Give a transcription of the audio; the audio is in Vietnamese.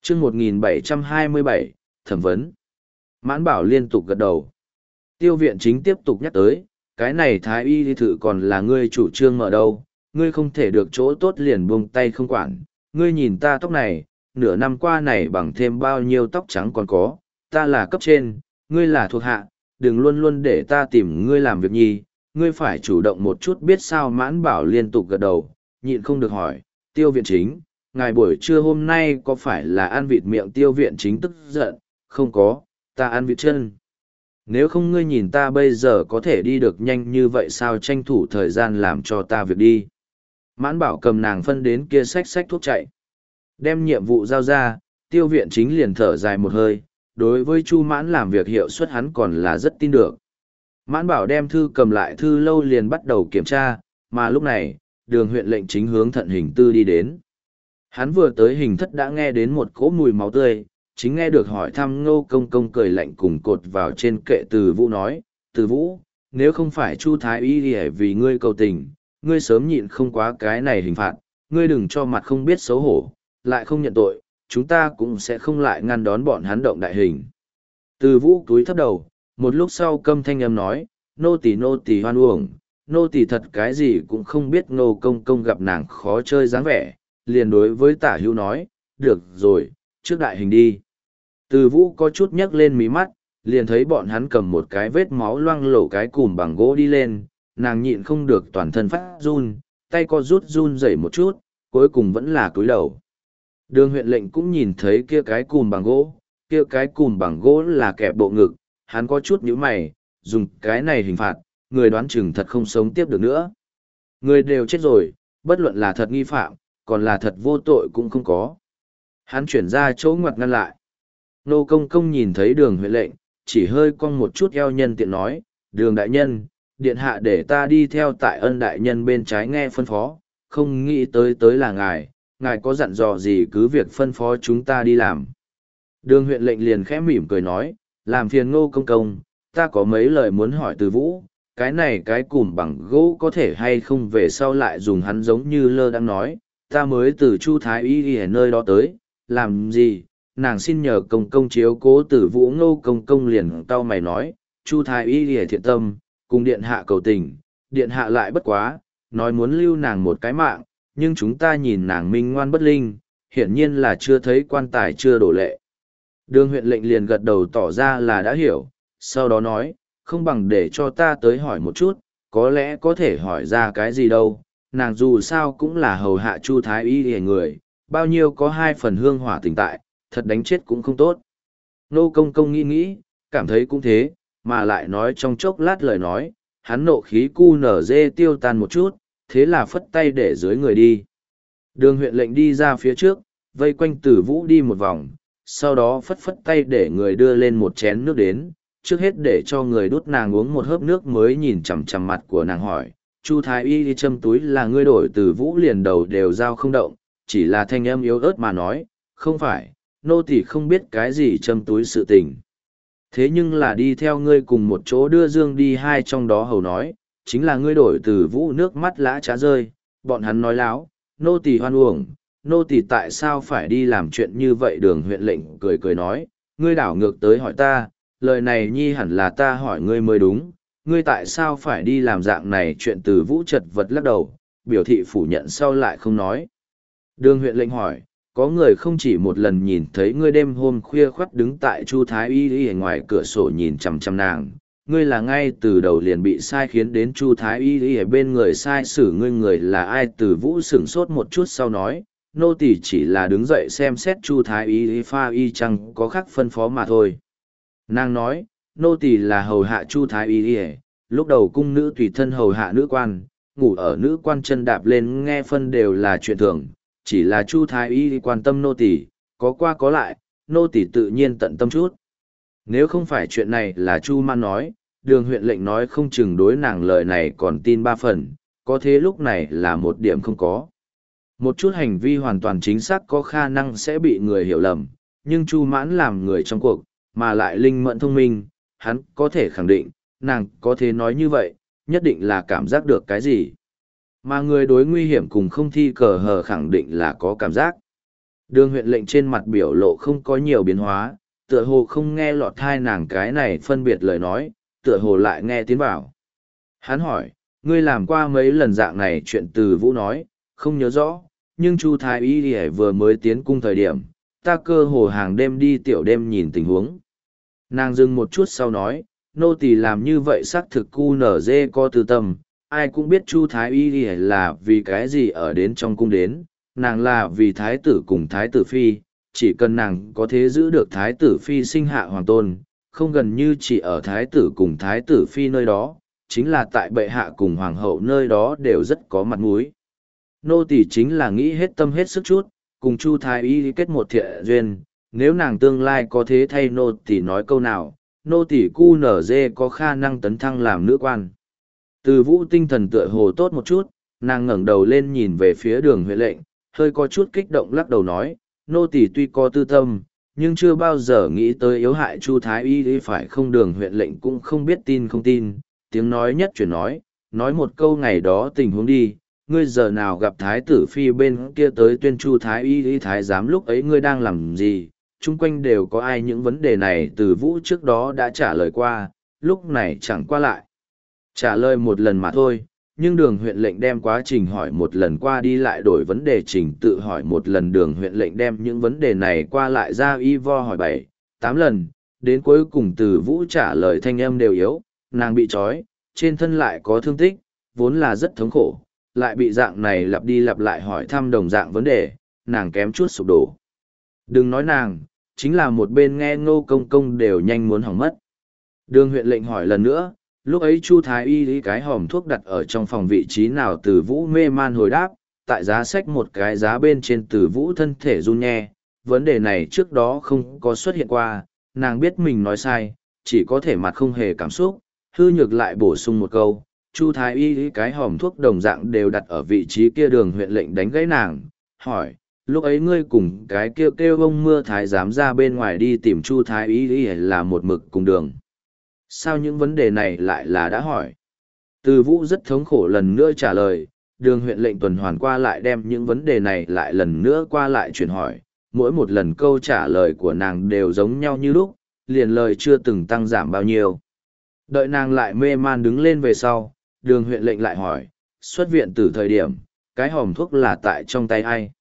chương 1727, thẩm vấn. Mãn Bảo liên tục gật đầu. Tiêu viện chính tiếp tục nhắc tới, cái này thái y thử còn là ngươi chủ trương mở đâu, ngươi không thể được chỗ tốt liền buông tay không quản. Ngươi nhìn ta tóc này, nửa năm qua này bằng thêm bao nhiêu tóc trắng còn có, ta là cấp trên, ngươi là thuộc hạ, đừng luôn luôn để ta tìm ngươi làm việc nhi, ngươi phải chủ động một chút biết sao. Mãn Bảo liên tục gật đầu, nhịn không được hỏi, Tiêu viện chính, ngài buổi trưa hôm nay có phải là ăn vịt miệng? Tiêu viện chính tức giận, không có, ta ăn vịt chân. Nếu không ngươi nhìn ta bây giờ có thể đi được nhanh như vậy sao? Tranh thủ thời gian làm cho ta việc đi. Mãn Bảo cầm nàng phân đến kia xách thuốc chạy. Đem nhiệm vụ giao ra, Tiêu viện chính liền thở dài một hơi, đối với Chu Mãn làm việc hiệu suất hắn còn là rất tin được. Mãn Bảo đem thư cầm lại thư lâu liền bắt đầu kiểm tra, mà lúc này, Đường huyện lệnh chính hướng Thận Hình Tư đi đến. Hắn vừa tới hình thất đã nghe đến một cỗ mùi máu tươi, chính nghe được hỏi thăm Ngô Công Công cười lạnh cùng cột vào trên kệ Từ Vũ nói, Từ Vũ, nếu không phải Chu Thái Y thì vì ngươi cầu tình, ngươi sớm nhịn không quá cái này hình phạt, ngươi đừng cho mặt không biết xấu hổ, lại không nhận tội, chúng ta cũng sẽ không lại ngăn đón bọn hắn động đại hình. Từ Vũ túi thấp đầu, một lúc sau câm thanh âm nói, nô tỳ hoan uổng, nô tỳ thật cái gì cũng không biết. Ngô Công Công gặp nàng khó chơi dáng vẻ, liền đối với Tả Hữu nói, được rồi, trước đại hình đi. Từ Vũ có chút nhấc lên mí mắt, liền thấy bọn hắn cầm một cái vết máu loang lổ cái cùm bằng gỗ đi lên, nàng nhịn không được toàn thân phát run, tay co rút run rẩy một chút, cuối cùng vẫn là cúi đầu. Đường huyện lệnh cũng nhìn thấy kia cái cùm bằng gỗ, kia cái cùm bằng gỗ là kẹp bộ ngực, hắn có chút nhíu mày, dùng cái này hình phạt, người đoán chừng thật không sống tiếp được nữa. Người đều chết rồi, bất luận là thật nghi phạm, còn là thật vô tội cũng không có. Hắn chuyển ra chỗ ngoặt ngăn lại. Nô Công Công nhìn thấy Đường huyện lệnh, chỉ hơi cong một chút eo nhân tiện nói, Đường đại nhân, điện hạ để ta đi theo tại Ân đại nhân bên trái nghe phân phó, không nghĩ tới là ngài có dặn dò gì cứ việc phân phó chúng ta đi làm. Đường huyện lệnh liền khẽ mỉm cười nói, làm phiền Ngô Công Công, ta có mấy lời muốn hỏi Từ Vũ, cái này cái cùm bằng gỗ có thể hay không về sau lại dùng. Hắn giống như lơ đang nói, ta mới từ Chu Thái Y ở nơi đó tới, làm gì, nàng xin nhờ Công Công chiếu cố Từ Vũ. Ngô Công Công liền cau mày nói, Chu Thái Y thiện tâm, cùng điện hạ cầu tình, điện hạ lại bất quá, nói muốn lưu nàng một cái mạng, nhưng chúng ta nhìn nàng minh ngoan bất linh, hiển nhiên là chưa thấy quan tài chưa đổ lệ. Đường huyện lệnh liền gật đầu tỏ ra là đã hiểu, sau đó nói, không bằng để cho ta tới hỏi một chút, có lẽ có thể hỏi ra cái gì đâu, nàng dù sao cũng là hầu hạ Chu Thái Y hề người, bao nhiêu có 2 phần hương hỏa tình tại, thật đánh chết cũng không tốt. Nô Công Công nghĩ, cảm thấy cũng thế, mà lại nói trong chốc lát lời nói, hắn nộ khí cu nở dê tiêu tan một chút, thế là phất tay để dưới người đi. Đường huyện lệnh đi ra phía trước, vây quanh Từ Vũ đi một vòng, sau đó phất phất tay để người đưa lên một chén nước đến, trước hết để cho người đút nàng uống một hớp nước mới nhìn chằm chằm mặt của nàng hỏi, Chu Thái Y đi châm túi là ngươi đổi? Từ Vũ liền đầu đều dao không động, chỉ là thanh âm yếu ớt mà nói, không phải, nô tỳ không biết cái gì châm túi sự tình. Thế nhưng là đi theo ngươi cùng một chỗ đưa Dương đi, hai trong đó hầu nói, chính là ngươi đổi. Từ Vũ nước mắt lã trá rơi, bọn hắn nói láo, nô tỳ hoan uổng, nô tỳ tại sao phải đi làm chuyện như vậy? Đường huyện lệnh cười nói, ngươi đảo ngược tới hỏi ta, lời này nhi hẳn là ta hỏi ngươi mới đúng, ngươi tại sao phải đi làm dạng này chuyện? Từ Vũ chật vật lắc đầu, biểu thị phủ nhận sau lại không nói. Đường huyện lệnh hỏi, có người không chỉ một lần nhìn thấy ngươi đêm hôm khuya khoắt đứng tại Chu Thái Y ở ngoài cửa sổ nhìn chằm chằm nàng, ngươi là ngay từ đầu liền bị sai khiến đến Chu Thái Y ở bên người sai xử ngươi, người là ai? Từ Vũ sửng sốt một chút sau nói, nô tỳ chỉ là đứng dậy xem xét Chu Thái Y pha y chăng có khác phân phó mà thôi. Nàng nói, nô tỳ là hầu hạ Chu Thái Y, lúc đầu cung nữ tùy thân hầu hạ nữ quan, ngủ ở nữ quan chân đạp lên nghe phân đều là chuyện thường, chỉ là Chu Thái Y quan tâm nô tỳ, có qua có lại, nô tỳ tự nhiên tận tâm chút. Nếu không phải chuyện này là Chu Man nói, Đường huyện lệnh nói không chừng đối nàng lời này còn tin 3 phần, có thế lúc này là một điểm không có. Một chút hành vi hoàn toàn chính xác có khả năng sẽ bị người hiểu lầm, nhưng Chu Mãn làm người trong cuộc, mà lại linh mẫn thông minh, hắn có thể khẳng định, nàng có thể nói như vậy, nhất định là cảm giác được cái gì. Mà người đối nguy hiểm cùng không thi cờ hờ khẳng định là có cảm giác. Đường huyện lệnh trên mặt biểu lộ không có nhiều biến hóa, tựa hồ không nghe lọt thai nàng cái này phân biệt lời nói, tựa hồ lại nghe tiến vào. Hắn hỏi, ngươi làm qua mấy lần dạng này chuyện Từ Vũ nói, không nhớ rõ, nhưng Chu Thái Y vừa mới tiến cung thời điểm, ta cơ hồ hàng đêm đi tiểu đêm nhìn tình huống. Nàng dừng một chút sau nói, nô tỳ làm như vậy xác thực cu nở dê có tư tâm, ai cũng biết Chu Thái Y là vì cái gì ở đến trong cung đến, nàng là vì thái tử cùng thái tử phi, chỉ cần nàng có thể giữ được thái tử phi sinh hạ hoàng tôn, không gần như chỉ ở thái tử cùng thái tử phi nơi đó, chính là tại bệ hạ cùng hoàng hậu nơi đó đều rất có mặt mũi. Nô tỳ chính là nghĩ hết tâm hết sức chút, cùng Chu Thái Y kết một thiện duyên, nếu nàng tương lai có thế thay nô tỳ nói câu nào, nô tỳ cu nở dê có khả năng tấn thăng làm nữ quan. Từ Vũ tinh thần tựa hồ tốt một chút, nàng ngẩng đầu lên nhìn về phía đường huyện lệnh, hơi có chút kích động lắc đầu nói, nô tỳ tuy có tư tâm, nhưng chưa bao giờ nghĩ tới yếu hại Chu Thái Y phải không. Đường huyện lệnh cũng không biết tin không tin, tiếng nói nhất chuyển nói một câu ngày đó tình huống đi, ngươi giờ nào gặp thái tử phi bên kia tới tuyên Chu Thái Y thái giám lúc ấy ngươi đang làm gì, chung quanh đều có ai. Những vấn đề này Từ Vũ trước đó đã trả lời qua, lúc này chẳng qua lại trả lời một lần mà thôi, nhưng đường huyện lệnh đem quá trình hỏi một lần qua đi lại đổi vấn đề trình tự hỏi một lần. Đường huyện lệnh đem những vấn đề này qua lại ra y vo hỏi 7, 8 lần, đến cuối cùng Từ Vũ trả lời thanh âm đều yếu, nàng bị trói, trên thân lại có thương tích, vốn là rất thống khổ, lại bị dạng này lặp đi lặp lại hỏi thăm đồng dạng vấn đề, nàng kém chút sụp đổ. Đừng nói nàng, chính là một bên nghe Ngô Công Công đều nhanh muốn hỏng mất. Đường huyện lệnh hỏi lần nữa, lúc ấy Chu Thái Y cái hòm thuốc đặt ở trong phòng vị trí nào. Từ Vũ mê man hồi đáp, tại giá sách một cái giá bên trên. Từ Vũ thân thể run nhẹ, vấn đề này trước đó không có xuất hiện qua, nàng biết mình nói sai, chỉ có thể mặt không hề cảm xúc, hư nhược lại bổ sung một câu, Chu Thái Y cái hòm thuốc đồng dạng đều đặt ở vị trí kia. Đường huyện lệnh đánh gãy nàng, hỏi, lúc ấy ngươi cùng cái kêu bông mưa thái giám ra bên ngoài đi tìm Chu Thái Y là một mực cùng đường. Sao những vấn đề này lại là đã hỏi? Từ Vũ rất thống khổ lần nữa trả lời, đường huyện lệnh tuần hoàn qua lại đem những vấn đề này lại lần nữa qua lại chuyển hỏi, mỗi một lần câu trả lời của nàng đều giống nhau như lúc, liền lời chưa từng tăng giảm bao nhiêu. Đợi nàng lại mê man đứng lên về sau, đường huyện lệnh lại hỏi, xuất viện từ thời điểm, cái hòm thuốc là tại trong tay ai?